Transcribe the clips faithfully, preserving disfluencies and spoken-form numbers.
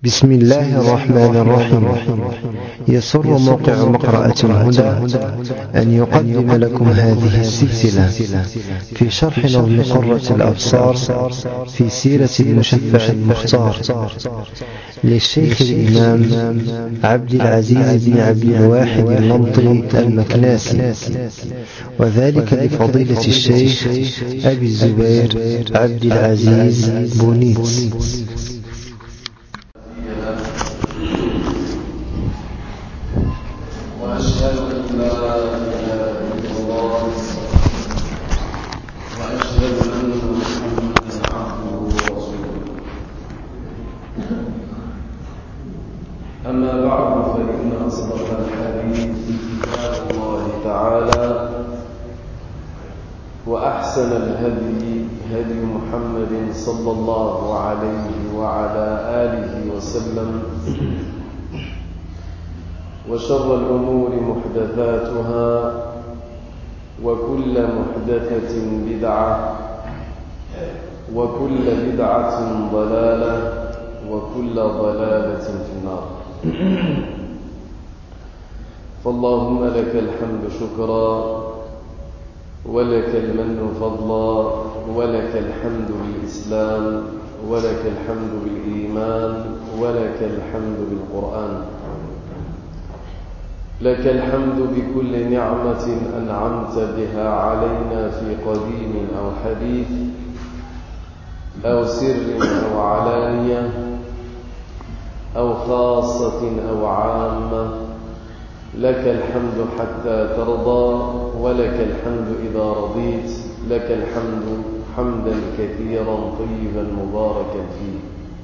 بسم الله الرحمن الرحيم. يسر موقع مقرأة الهدى أن يقدم لكم هذه السلسلة في شرح نظم قرة الأبصار في سيرة المشفع المختار للشيخ الإمام عبد العزيز بن عبد الواحد اللمطي المكناسي، وذلك لفضيلة الشيخ أبي الزبير عبد العزيز بونيت. وأشهد أن لا إله إلا الله وأشهد أن محمدا عبده ورسوله. أما بعد، فإن أصدق الحديث كتاب الله تعالى، وأحسن الهدي هدي محمد صلى الله عليه وعلى آله وسلم، وشر الأمور محدثاتها، وكل محدثة بدعة، وكل بدعة ضلالة، وكل ضلالة في النار. فاللهم لك الحمد شكرا، ولك المن فضلا، ولك الحمد بالإسلام، ولك الحمد بالإيمان، ولك الحمد بالقرآن. لك الحمد بكل نعمة أنعمت بها علينا في قديم أو حديث، أو سر أو علانية، أو خاصة أو عامة. لك الحمد حتى ترضى، ولك الحمد إذا رضيت. لك الحمد حمدا كثيرا طيبا مباركا فيه.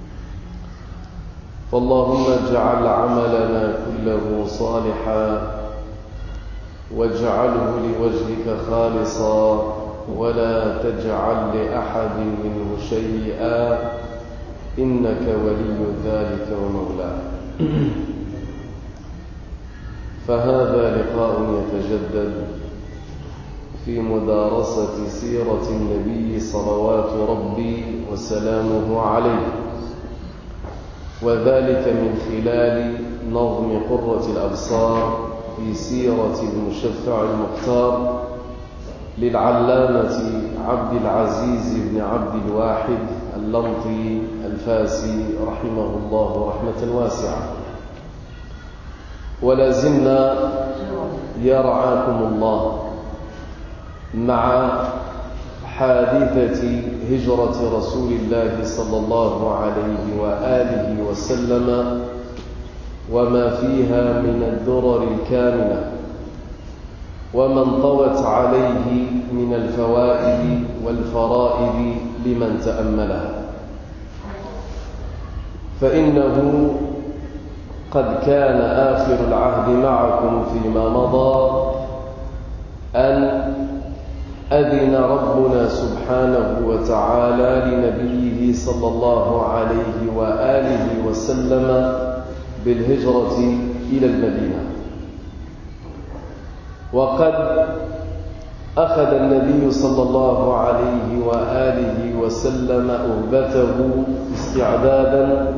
فاللهم اجعل عملنا كله صالحا، واجعله لوجهك خالصا، ولا تجعل لأحد منه شيئا، إنك ولي ذلك ومولاه. فهذا لقاء يتجدد في مدارسة سيرة النبي صلوات ربي وسلامه عليه، وذلك من خلال نظم قرة الأبصار في سيرة المشفع المختار للعلامة عبد العزيز بن عبد الواحد اللمطي الفاسي رحمه الله رحمة واسعة. ولازلنا يرعاكم الله مع حادثة هجرة رسول الله صلى الله عليه وآله وسلم، وما فيها من الدرر الكامنة، وما انطوت عليه من الفوائد والفرائد لمن تأملها. فإنه قد كان آخر العهد معكم فيما مضى أن أذن ربنا سبحانه وتعالى لنبيه صلى الله عليه وآله وسلم بالهجرة إلى المدينة. وقد أخذ النبي صلى الله عليه وآله وسلم أهبته استعدادا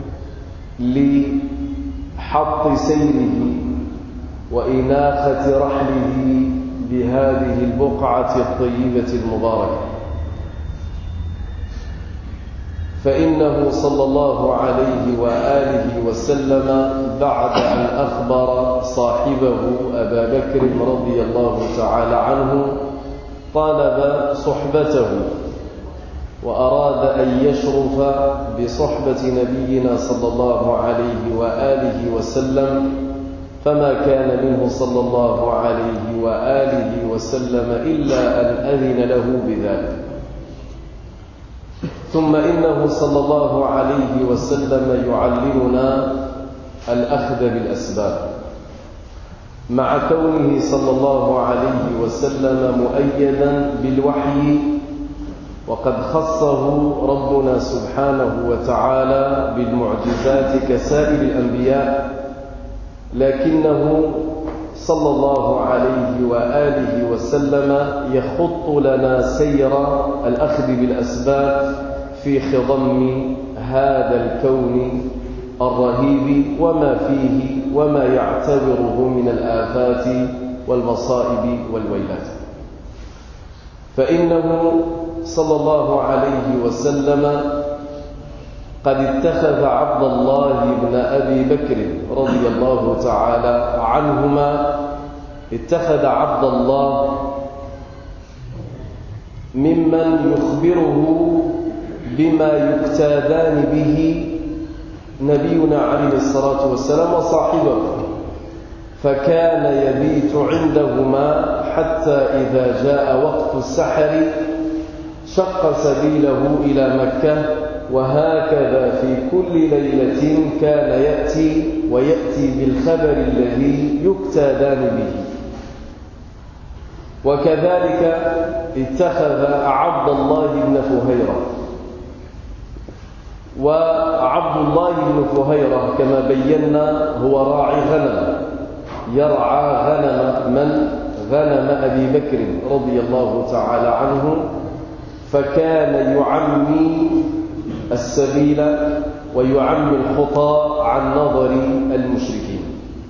لحط سيره وإناخة رحله بهذه البقعة الطيبة المباركة. فإنه صلى الله عليه وآله وسلم بعد أن أخبر صاحبه أبا بكر رضي الله تعالى عنه طالب صحبته، وأراد أن يشرف بصحبة نبينا صلى الله عليه وآله وسلم، فما كان منه صلى الله عليه وآله وسلم إلا أن أذن له بذلك. ثم إنه صلى الله عليه وسلم يعلمنا الأخذ بالأسباب، مع كونه صلى الله عليه وسلم مؤيدا بالوحي، وقد خصه ربنا سبحانه وتعالى بالمعجزات كسائر الأنبياء، لكنه صلى الله عليه وآله وسلم يخط لنا سير الأخذ بالأسباب في خضم هذا الكون الرهيب وما فيه وما يعتبره من الآفات والمصائب والويلات. فإنه صلى الله عليه وسلم قد اتخذ عبد الله بن أبي بكر رضي الله تعالى عنهما اتخذ عبد الله ممن يخبره بما يكتادان به نبينا عليه الصلاة والسلام وصاحبه، فكان يبيت عندهما حتى إذا جاء وقت السحر شق سبيله إلى مكة، وهكذا في كل ليلة كان يأتي ويأتي بالخبر الذي يكتادان به. وكذلك اتخذ عبد الله بن فهيرة، وعبد الله بن فهيرة كما بينا هو راعي غنم، يرعى غنم من؟ غنم أبي بكر رضي الله تعالى عنه، فكان يعمي السبيل ويعمي الخطى عن نظر المشركين.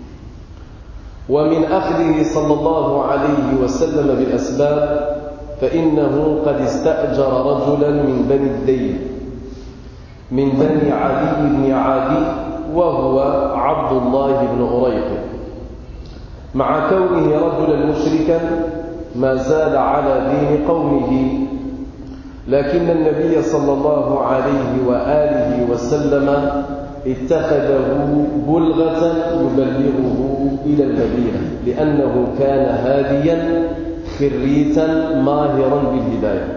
ومن أخذه صلى الله عليه وسلم بالأسباب فإنه قد استأجر رجلا من بني الديل من بني عدي بن عدي، وهو عبد الله بن أريق، مع كونه رجلا مشركا ما زال على دين قومه، لكن النبي صلى الله عليه وآله وسلم اتخذه بلغة يبلغه إلى المدينة، لأنه كان هاديا خريتا ماهرا بالهداية.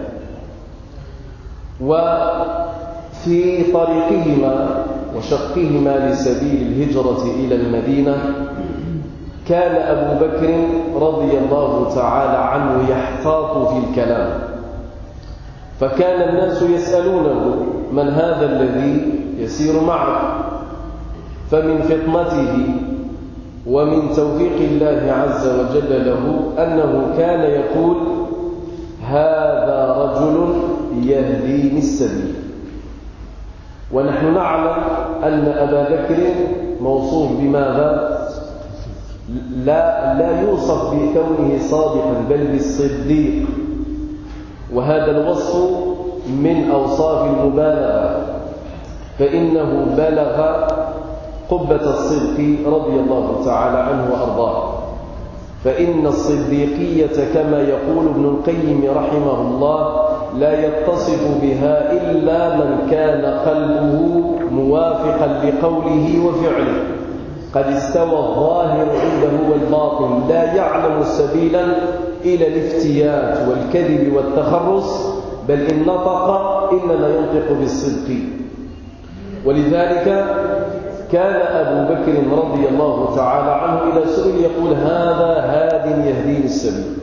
وفي طريقهما وشقهما لسبيل الهجرة إلى المدينة كان أبو بكر رضي الله تعالى عنه يحتاط في الكلام، فكان الناس يسألونه: من هذا الذي يسير معك؟ فمن فطنته ومن توفيق الله عز وجل له أنه كان يقول: هذا رجل يهديني السبيل. ونحن نعلم أن أبا بكر موصوف بماذا؟ لا, لا يوصف بكونه صادقا بل بالصديق، وهذا الوصف من أوصاف المبالغة، فإنه بلغ قبة الصدق رضي الله تعالى عنه وأرضاه. فإن الصديقية كما يقول ابن القيم رحمه الله لا يتصف بها إلا من كان قلبه موافقا لقوله وفعله، قد استوى الظاهر عنده والباطن، لا يعلم سبيلا إلى الافتيات والكذب والتخرص، بل إن نطق إنما ينطق بالصدق. ولذلك كان أبو بكر رضي الله تعالى عنه إذا سئل يقول: هذا هاد يهديني السبيل.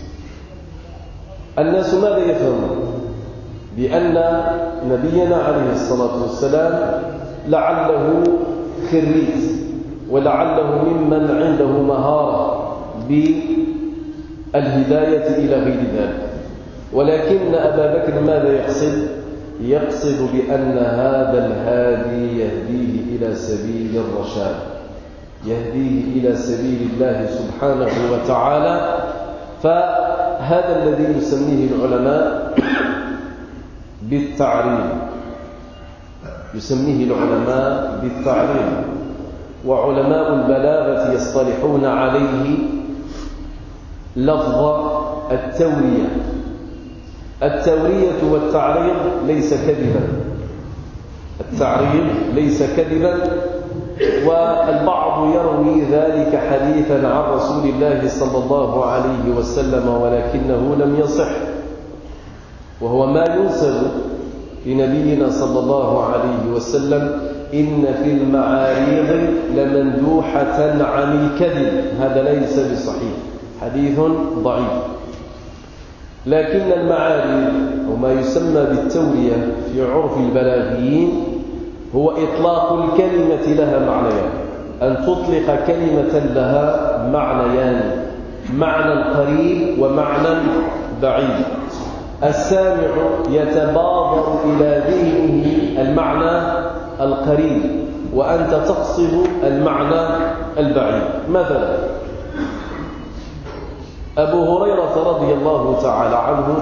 الناس ماذا يفهمون؟ بأن نبينا عليه الصلاة والسلام لعله خريج، ولعله ممن عنده مهارة بالهداية إلى غير ذلك. ولكن أبا بكر ماذا يقصد؟ يقصد بأن هذا الهادي يهديه إلى سبيل الرشاد، يهديه إلى سبيل الله سبحانه وتعالى. فهذا الذي يسميه العلماء بالتعريض، يسميه العلماء بالتعريض، وعلماء البلاغة يصطلحون عليه لفظ التورية. التورية والتعريض ليس كذبا، التعريض ليس كذبا، والبعض يروي ذلك حديثا عن رسول الله صلى الله عليه وسلم ولكنه لم يصح، وهو ما ينسب لنبينا صلى الله عليه وسلم: إن في المعاريض لمندوحة عن الكذب. هذا ليس بصحيح، حديث ضعيف. لكن المعاريض وما يسمى بالتورية في عرف البلاغيين هو إطلاق الكلمة لها معنيان، أن تطلق كلمة لها معنيان: معنى قريب ومعنى بعيد. السامع يتبادر إلى ذهنه المعنى القريب وأنت تقصد المعنى البعيد. مثلا أبو هريرة رضي الله تعالى عنه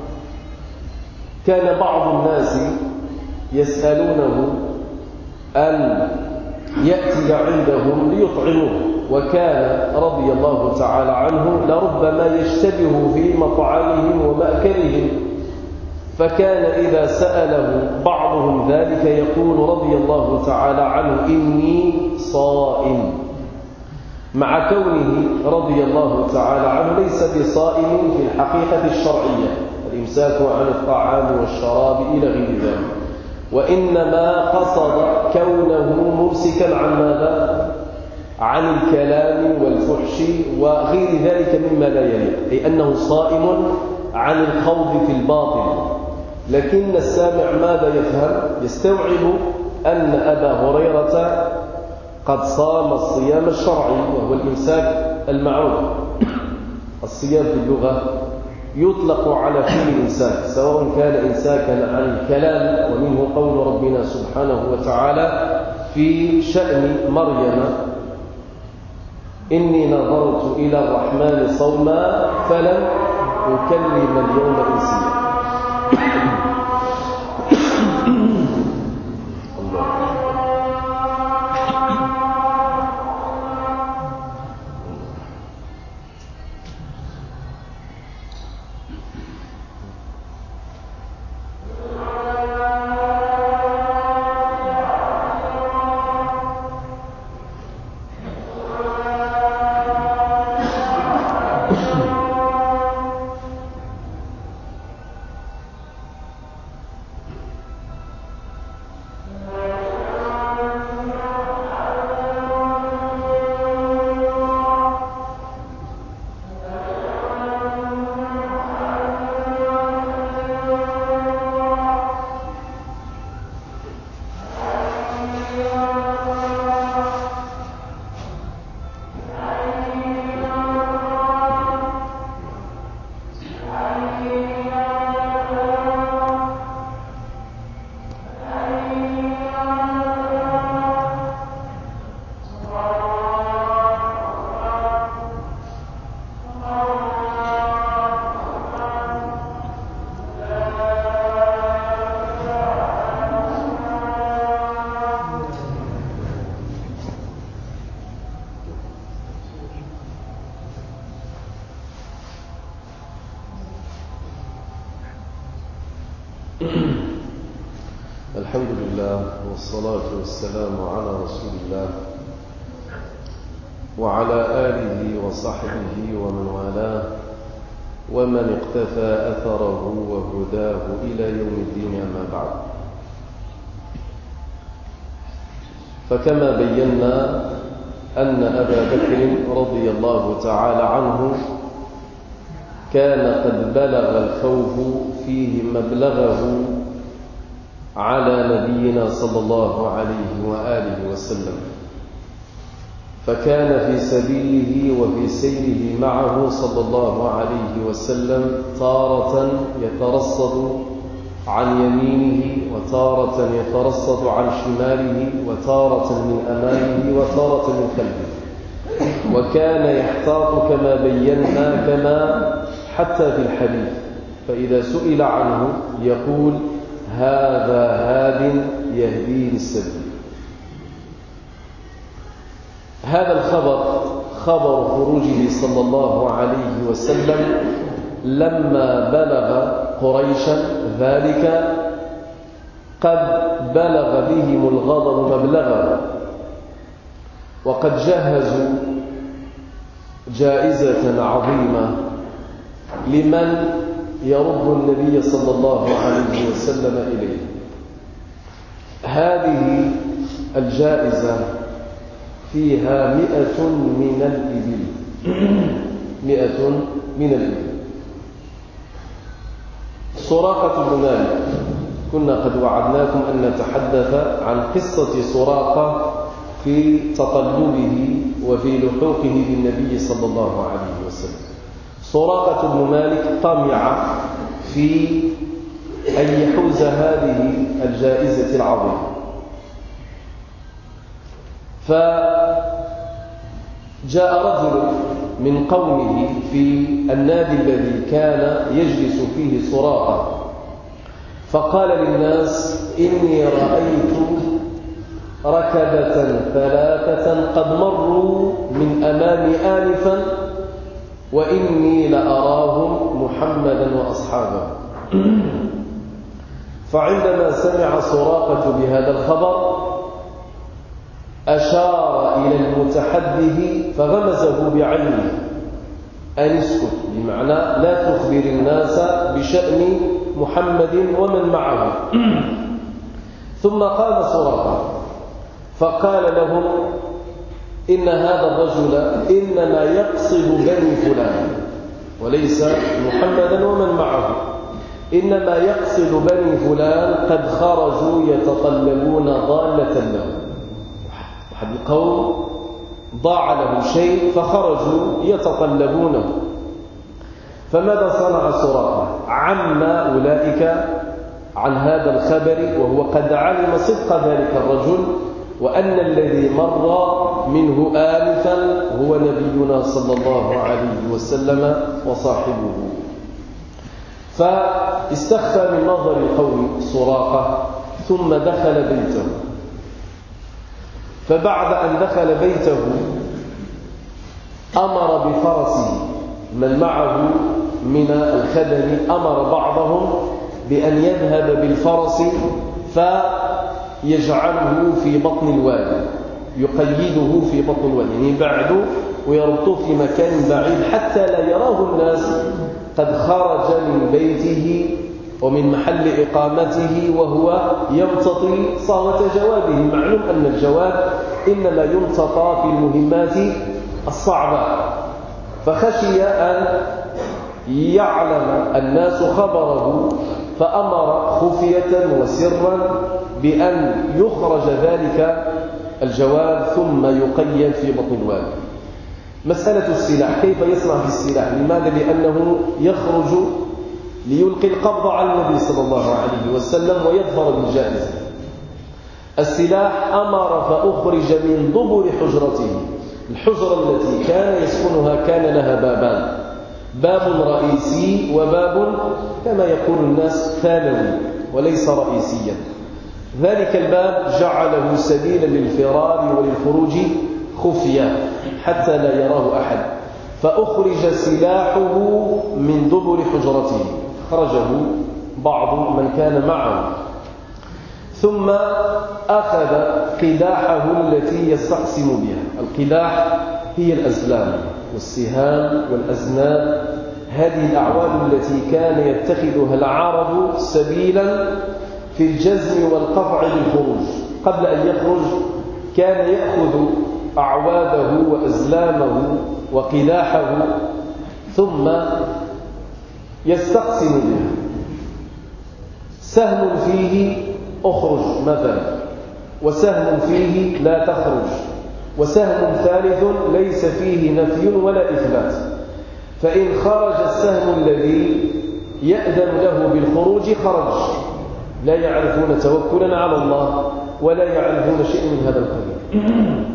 كان بعض الناس يسألونه أن يأتي عندهم ليطعموه، وكان رضي الله تعالى عنه لربما يشتبه في مطعمهم ومأكلهم، فكان إذا سأله بعضهم ذلك يقول رضي الله تعالى عنه إني صائم، مع كونه رضي الله تعالى عنه ليس بصائم في الحقيقة الشرعية، الإمساك عن الطعام والشراب إلى غير ذلك، وإنما قصد كونه ممسكا عن ماذا؟ عن الكلام والفحش وغير ذلك مما لا يليق، أي أنه صائم عن الخوض في الباطل. لكن السامع ماذا يفهم؟ يستوعب أن أبا هريرة قد صام الصيام الشرعي وهو الإمساك المعروف. الصيام في اللغة يطلق على كل إمساك، سواء كان إمساكا عن الكلام، ومنه قول ربنا سبحانه وتعالى في شأن مريم إني نظرت إلى الرحمن صوما فلن أكلم اليوم إنسيا. الحمد لله والصلاة والسلام على رسول الله وعلى آله وصحبه ومن والاه ومن اقتفى أثره وهداه إلى يوم الدين، أما بعد. فكما بينا أن أبا بكر رضي الله تعالى عنه كان قد بلغ الخوف فيه مبلغه على نبينا صلى الله عليه وآله وسلم، فكان في سبيله وفي سيره معه صلى الله عليه وسلم تارة يترصد عن يمينه، وتارة يترصد عن شماله، وتارة من أمامه، وتارة من خلفه، وكان يحتاط كما بينا كما حتى في الحديث، فإذا سئل عنه يقول هذا هاد يهدي للسبيل. هذا الخبر خبر خروجه صلى الله عليه وسلم لما بلغ قريشا ذلك قد بلغ بهم الغضب مبلغا، وقد جهزوا جائزة عظيمة لمن يرد النبي صلى الله عليه وسلم إليه. هذه الجائزة فيها مئة من الإبل مئة من الإبل. سراقة بن مالك، كنا قد وعدناكم أن نتحدث عن قصة سراقة في تطلبه وفي لحوقه بالنبي صلى الله عليه وسلم. سراقة بن مالك طمع في أن يحوز هذه الجائزة العظيمة، فجاء رجل من قومه في النادي الذي كان يجلس فيه سراقة، فقال للناس: إني رأيت ركبة ثلاثة قد مروا من أمامي آنفا وإني لأراهم محمدا وأصحابه. فعندما سمع سراقة بهذا الخبر أشار إلى المتحدث فغمزه بعينه أن اسكت، بمعنى لا تخبر الناس بشأن محمد ومن معه. ثم قام سراقة فقال لهم: إن هذا الرجل إنما يقصد بني فلان وليس محمدا ومن معه، إنما يقصد بني فلان قد خرجوا يتطلبون ضالة له. واحد القوم ضاع له شيء فخرجوا يتطلبونه. فماذا صنع سراقة؟ عم أولئك عن هذا الخبر، وهو قد علم صدق ذلك الرجل وأن الذي مر منه آنفا هو نبينا صلى الله عليه وسلم وصاحبه. فاستخفى من نظر القوم سراقة ثم دخل بيته. فبعد أن دخل بيته أمر بفرسه، من معه من الخدم أمر بعضهم بأن يذهب بالفرس فيجعله في بطن الوادي، يقيده في بطن الوادي، يعني يبعده ويربطه في مكان بعيد حتى لا يراه الناس قد خرج من بيته ومن محل إقامته وهو يمتطي صهوة جواده. معلوم أن الجواد إنما يمتطى في المهمات الصعبة، فخشي أن يعلم الناس خبره فأمر خفية وسرا بأن يخرج ذلك الجواد ثم يقيد في بطن الوادي. مسألة السلاح، كيف يصنع في السلاح؟ لماذا؟ لأنه يخرج ليلقي القبض على النبي صلى الله عليه وسلم ويظفر بالجائزة. السلاح أمر فأخرج من ضبر حجرته. الحجرة التي كان يسكنها كان لها بابان، باب رئيسي وباب كما يقول الناس ثانوي وليس رئيسيا. ذلك الباب جعله سبيلا للفرار وللخروج خفيا حتى لا يراه أحد. فأخرج سلاحه من دبر حجرته، خرجه بعض من كان معه، ثم أخذ قداحه التي يستقسم بها. القداح هي الأزلام والسهام والأزناب، هذه الأعواد التي كان يتخذها العرب سبيلا في الجزم والقطع بالخروج. قبل أن يخرج كان يأخذ أعواده وأزلامه وقداحه ثم يستقسم بها. سهم فيه أخرج مثلا، وسهم فيه لا تخرج، وسهم ثالث ليس فيه نفي ولا إثبات. فإن خرج السهم الذي يأذن له بالخروج خرج، لا يعرفون توكلا على الله ولا يعرفون شيء من هذا القبيل.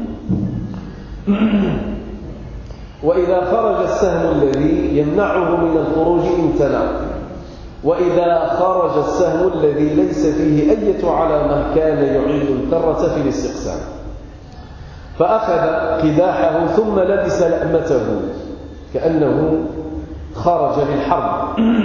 وإذا خرج السهم الذي يمنعه من الخروج امتنع، وإذا خرج السهم الذي ليس فيه أي علامة كان يعيد الكرة في الاستقسام. فأخذ قداحه ثم لبس لأمته كأنه خرج للحرب.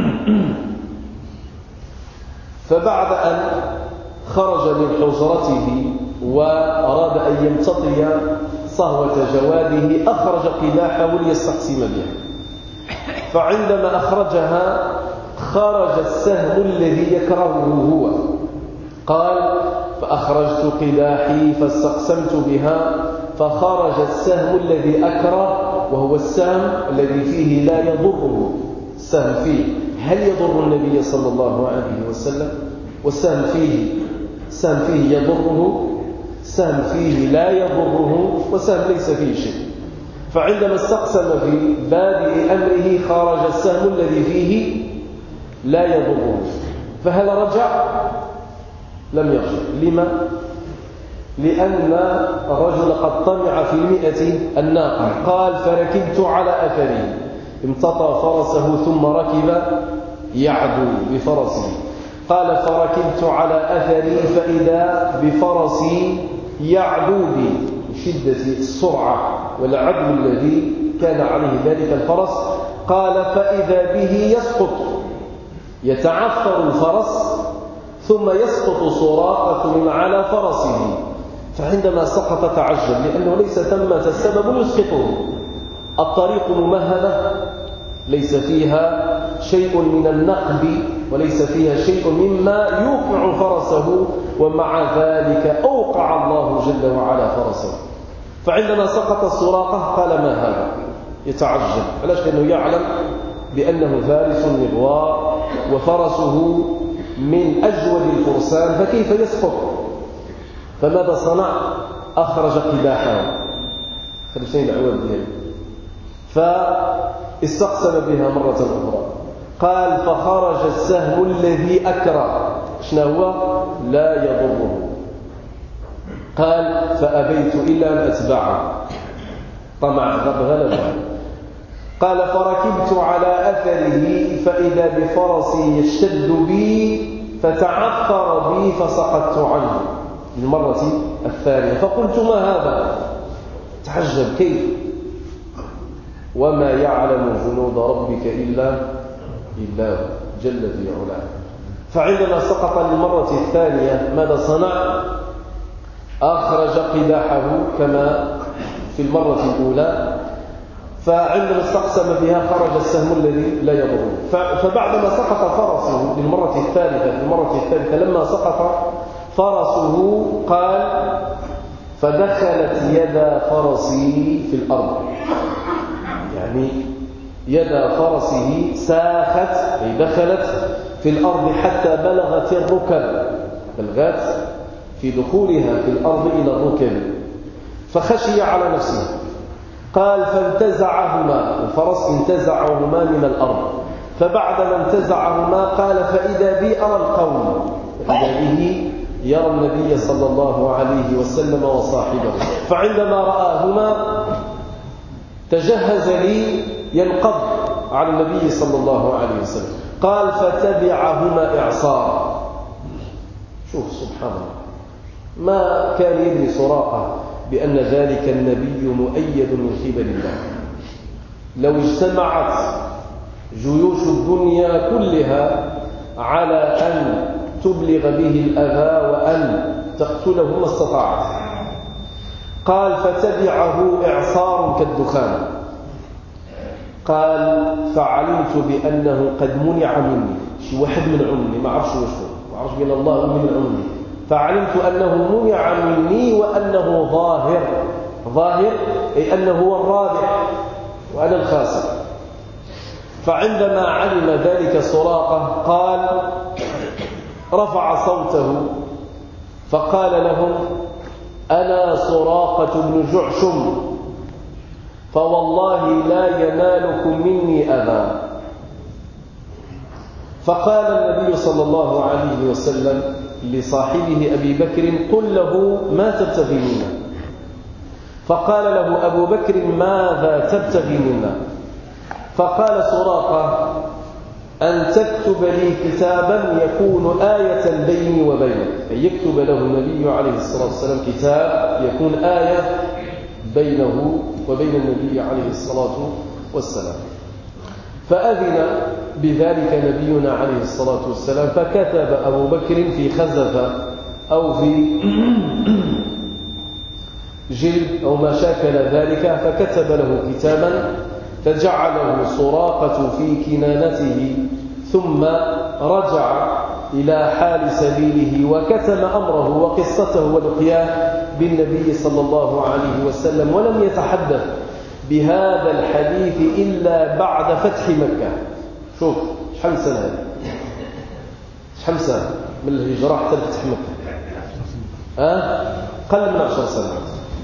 فبعد أن خرج من حجرته وأراد أن يمتطي صهوة جواده أخرج قداحه ليستقسم بها. فعندما أخرجها خرج السهم الذي يكرهه هو. قال: فأخرجت قداحي فاستقسمت بها فخرج السهم الذي أكره، وهو السهم الذي فيه لا يضره. السهم فيه هل يضر النبي صلى الله عليه وسلم؟ والسهم فيه السهم فيه يضره، السهم فيه لا يضره، والسهم ليس فيه شيء. فعندما استقسم في بادئ أمره خرج السهم الذي فيه لا يضره. فهل رجع؟ لم يرجع. لما؟ لأن الرجل قد طمع في المئة الناقة. قال فركبت على أثره، امتطى فرسه ثم ركب يعدو بفرسه. قال فركبت على أثري فإذا بفرسي يعدو بي بشدة السرعة والعدو الذي كان عليه ذلك الفرس. قال فإذا به يسقط، يتعثر الفرس ثم يسقط سراقة من على فرسه. فعندما سقط تعجب لأنه ليس ثمة سبب يسقطه، الطريق ممهدة ليس فيها شيء من النقب وليس فيها شيء مما يوقع فرسه، ومع ذلك أوقع الله جل وعلا فرسه. فعندما سقط السراقة قال ما هذا؟ يتعجب. علاش؟ لأنه يعلم بأنه فارس مغوار وفرسه من أجود الفرسان، فكيف يسقط؟ فماذا صنع؟ أخرج قداحه، خرجين العواد دياله، فاستقسم بها مرة أخرى. قال فخرج السهم الذي أكره، شنو هو؟ لا يضره. قال فأبيت إلا أن أتبعه، طمع غلبه. قال فركبت على أثره فإذا بفرسي يشتد بي فتعثر بي فسقطت عنه المرة الثانية. فقلت ما هذا؟ تعجب كيف؟ وما يعلم جنود ربك إلا إلا جل في علاه. فعندما سقط للمرة الثانية ماذا صنع؟ أخرج قداحه كما في المرة الأولى. فعندما استقسم بها خرج السهم الذي لا يضره. فبعدما سقط فرسه للمرة الثالثة المرة الثالثة لما سقط فرسه قال فدخلت يد فرسي في الأرض، يعني يد فرسه ساخت أي دخلت في الأرض حتى بلغت الركب، بلغت في دخولها في الأرض إلى الركب، فخشي على نفسه. قال فانتزعهما، الفرس انتزعهما من الأرض. فبعدما انتزعهما قال فإذا بي أرى القوم، فإذا به يرى النبي صلى الله عليه وسلم وصاحبه. فعندما رآهما تجهز لي ينقض على النبي صلى الله عليه وسلم. قال فتبعهما إعصارا. شوف سبحان الله، ما كان يدري سراقة بأن ذلك النبي مؤيد من قبل الله. لو اجتمعت جيوش الدنيا كلها على أن تبلغ به الأذى وأن تقتله ما استطاعت. قال فتبعه إعصار كالدخان. قال فعلمت بأنه قد منع مني، شي واحد من عمني ما عرفش واش هو، ما عرفش بأن الله من عمني. فعلمت أنه منع مني وأنه ظاهر، ظاهر أي أنه هو الرابح وأنا الخاسر. فعندما علم ذلك سراقة قال رفع صوته فقال لهم أنا سراقة بن جعشم فوالله لا ينالكم مني أذى. فقال النبي صلى الله عليه وسلم لصاحبه أبي بكر قل له ما تبتغي منا. فقال له أبو بكر ماذا تبتغي منا؟ فقال سراقة أن تكتب لي كتابا يكون آية بيني وبينك، أي يكتب له النبي عليه الصلاة والسلام كتاب يكون آية بينه وبين النبي عليه الصلاة والسلام. فأذن بذلك نبينا عليه الصلاة والسلام، فكتب أبو بكر في خزفة أو في جلد أو ما شاكل ذلك، فكتب له كتابا فجعله سراقة في كنانته، ثم رجع إلى حال سبيله وكتم أمره وقصته ولقياه بالنبي صلى الله عليه وسلم، ولم يتحدث بهذا الحديث إلا بعد فتح مكة. شوف شحال سنة هذه، شحال سنة من الهجرة حتى فتح مكة؟ أه؟ قل من عشر سنوات.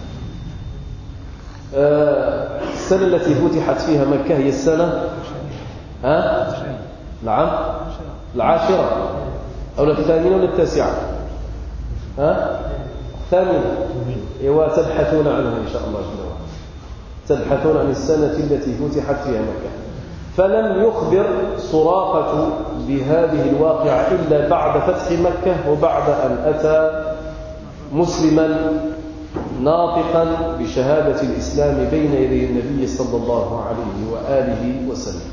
أه السنة التي فتحت فيها مكة هي السنة أه؟ نعم العاشرة أو الثامنة ولا التاسعة؟ أه؟ الثامنة وتبحثون عنها إن شاء الله جل وعلا، تبحثون عن السنة التي فتحت فيها مكة. فلم يخبر سراقة بهذه الواقعة إلا بعد فتح مكة، وبعد أن أتى مسلما ناطقا بشهادة الإسلام بين يدي النبي صلى الله عليه وآله وسلم.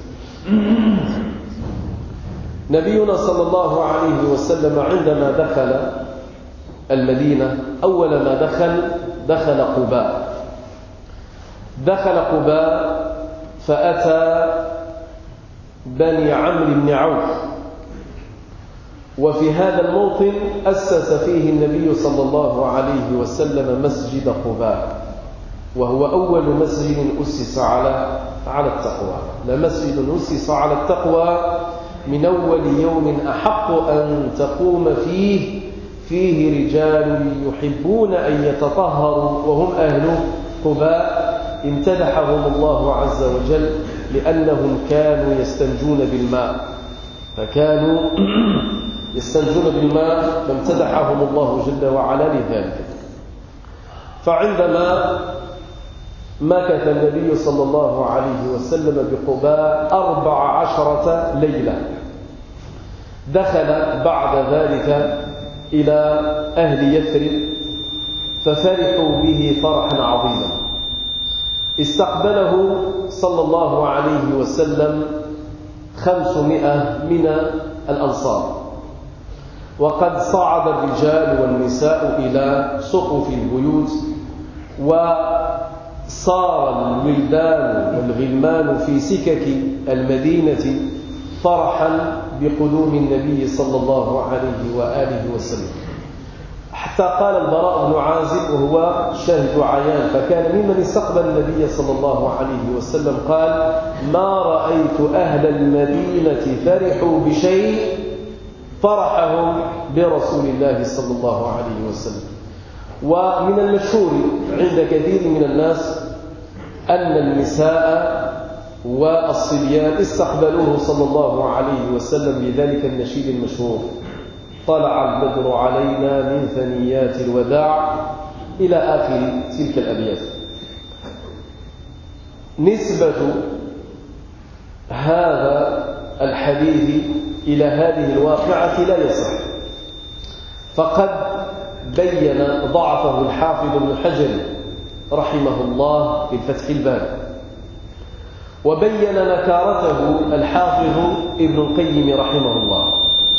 نبينا صلى الله عليه وسلم عندما دخل المدينة أول ما دخل دخل قباء دخل قباء فأتى بني عمرو بن عوف، وفي هذا الموطن أسس فيه النبي صلى الله عليه وسلم مسجد قباء، وهو أول مسجد أسس على على التقوى. لمسجد أسس على التقوى من أول يوم أحق أن تقوم فيه فيه رجال يحبون أن يتطهروا وهم أهل قباء، امتدحهم الله عز وجل لأنهم كانوا يستنجون بالماء، فكانوا يستنجون بالماء فامتدحهم الله جل وعلا لذلك. فعندما مكث النبي صلى الله عليه وسلم بقباء أربع عشرة ليلة، دخل بعد ذلك إلى أهل يثرب ففرحوا به فرحا عظيما. استقبله صلى الله عليه وسلم خمسمائة من الأنصار، وقد صعد الرجال والنساء إلى سقف البيوت، وصار الولدان والغلمان في سكك المدينة فرحا بقدوم النبي صلى الله عليه وآله وسلم، حتى قال البراء بن عازب وهو شاهد عيان فكان ممن استقبل النبي صلى الله عليه وسلم قال: ما رأيت أهل المدينة فرحوا بشيء فرحهم برسول الله صلى الله عليه وسلم. ومن المشهور عند كثير من الناس أن النساء والصبيان استقبلوه صلى الله عليه وسلم بذلك النشيد المشهور: طلع البدر علينا من ثنيات الوداع، إلى آخر تلك الأبيات. نسبة هذا الحديث إلى هذه الواقعة لا يصح، فقد بين ضعفه الحافظ ابن حجر رحمه الله في فتح الباري، وبين نكارته الحافظ ابن القيم رحمه الله.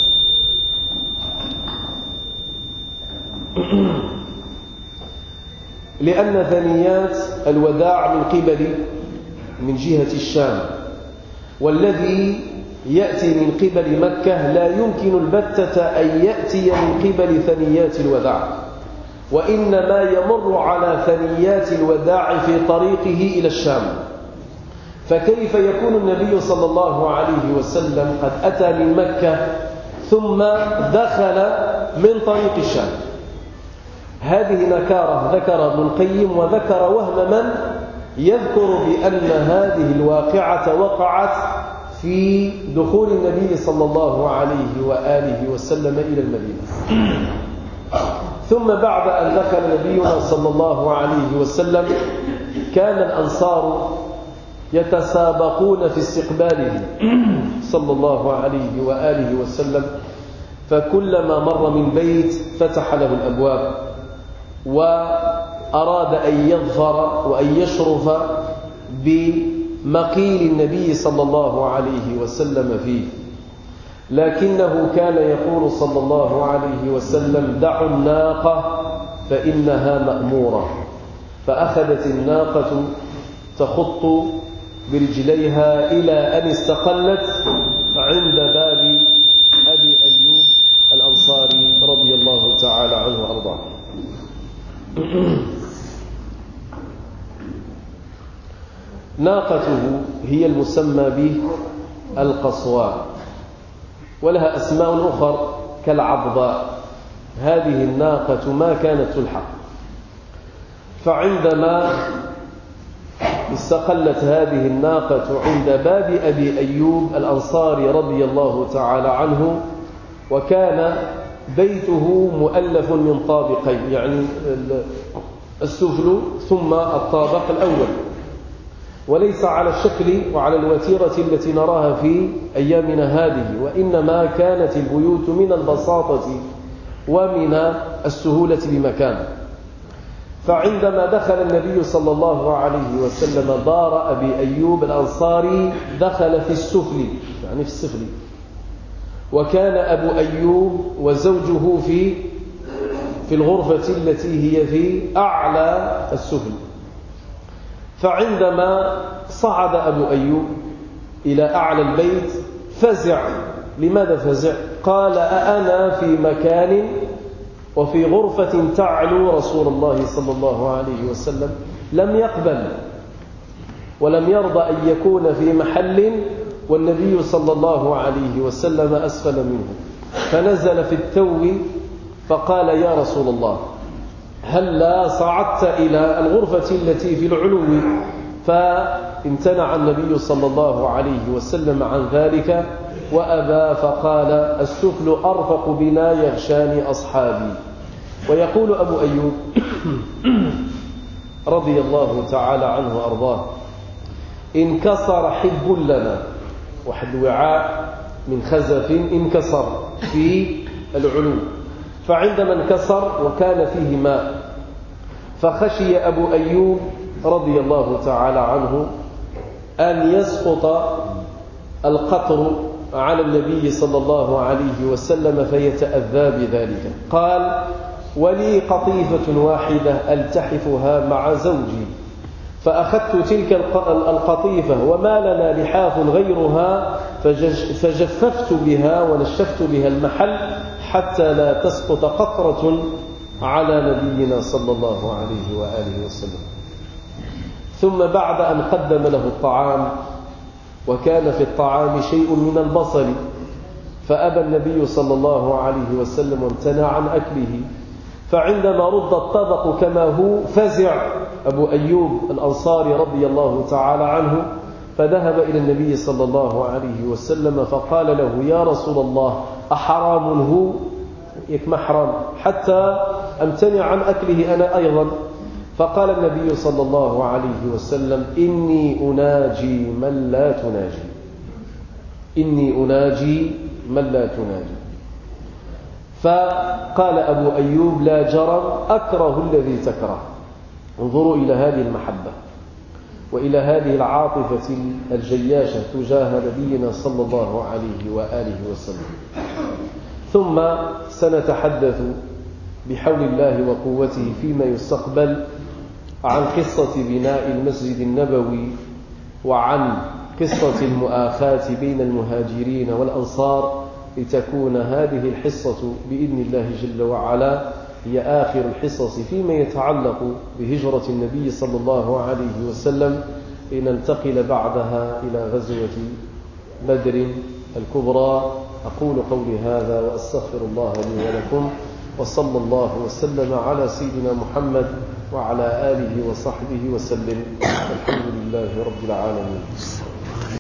لأن ثنيات الوداع من قبل من جهة الشام، والذي يأتي من قبل مكة لا يمكن البتة أن يأتي من قبل ثنيات الوداع، وإنما يمر على ثنيات الوداع في طريقه إلى الشام. فكيف يكون النبي صلى الله عليه وسلم قد أتى من مكة ثم دخل من طريق الشام؟ هذه نكارة ذكر ابن القيم، وذكر وهم من يذكر بأن هذه الواقعة وقعت في دخول النبي صلى الله عليه وآله وسلم إلى المدينة. ثم بعد أن دخل نبينا صلى الله عليه وسلم كان الأنصار يتسابقون في استقباله صلى الله عليه وآله وسلم، فكلما مر من بيت فتح له الأبواب وأراد أن يظفر وأن يشرف بمقيل النبي صلى الله عليه وسلم فيه، لكنه كان يقول صلى الله عليه وسلم: دعوا الناقة فإنها مأمورة. فأخذت الناقة تخط برجليها إلى أن استقلت عند باب أبي أيوب الأنصاري رضي الله تعالى عنه وأرضاه. ناقته هي المسمى به القصواء، ولها أسماء أخرى كالعضباء. هذه الناقة ما كانت تلحق، فعندما استقلت هذه الناقة عند باب أبي أيوب الأنصاري رضي الله تعالى عنه، وكان بيته مؤلف من طابقين، يعني السفل ثم الطابق الأول، وليس على الشكل وعلى الوتيرة التي نراها في أيامنا هذه، وإنما كانت البيوت من البساطة ومن السهولة بمكان. فعندما دخل النبي صلى الله عليه وسلم دار أبي أيوب الأنصاري دخل في السفل، يعني في السفل، وكان أبو أيوب وزوجه في في الغرفة التي هي في أعلى السفل. فعندما صعد أبو أيوب إلى أعلى البيت فزع. لماذا فزع؟ قال: أأنا في مكان وفي غرفة تعلو رسول الله صلى الله عليه وسلم؟ لم يقبل ولم يرضى أن يكون في محل والنبي صلى الله عليه وسلم أسفل منه، فنزل في التو فقال: يا رسول الله، هلا صعدت إلى الغرفة التي في العلو؟ فامتنع النبي صلى الله عليه وسلم عن ذلك وأبى، فقال: السفل أرفق بنا يغشاني أصحابي. ويقول أبو أيوب رضي الله تعالى عنه وأرضاه: انكسر حب لنا، واحد وعاء من خزف انكسر في العلو، فعندما انكسر وكان فيه ماء، فخشي أبو أيوب رضي الله تعالى عنه أن يسقط القطر على النبي صلى الله عليه وسلم فيتأذى بذلك. قال: ولي قطيفة واحدة ألتحفها مع زوجي، فأخذت تلك القطيفة وما لنا لحاف غيرها فجففت بها ونشفت بها المحل حتى لا تسقط قطرة على نبينا صلى الله عليه وآله وسلم. ثم بعد أن قدم له الطعام، وكان في الطعام شيء من البصل، فأبى النبي صلى الله عليه وسلم وامتنع عن أكله، فعندما رد الطبق كما هو فزع أبو أيوب الأنصاري رضي الله تعالى عنه، فذهب إلى النبي صلى الله عليه وسلم فقال له: يا رسول الله، أحرام هو؟ يكما حرام حتى أمتنع عن أكله أنا أيضا. فقال النبي صلى الله عليه وسلم: إني أناجي من لا تناجي، إني أناجي من لا تناجي. فقال أبو أيوب: لا جرم، أكره الذي تكره. انظروا إلى هذه المحبة وإلى هذه العاطفة الجياشة تجاه نبينا صلى الله عليه وآله وسلم. ثم سنتحدث بحول الله وقوته فيما يستقبل عن قصة بناء المسجد النبوي، وعن قصة المؤاخاة بين المهاجرين والأنصار، لتكون هذه الحصة بإذن الله جل وعلا هي آخر الحصص فيما يتعلق بهجرة النبي صلى الله عليه وسلم، لننتقل بعدها إلى غزوة بدر الكبرى. أقول قولي هذا وأستغفر الله لي ولكم، وصلى الله وسلم على سيدنا محمد وعلى آله وصحبه وسلم. الحمد لله رب العالمين.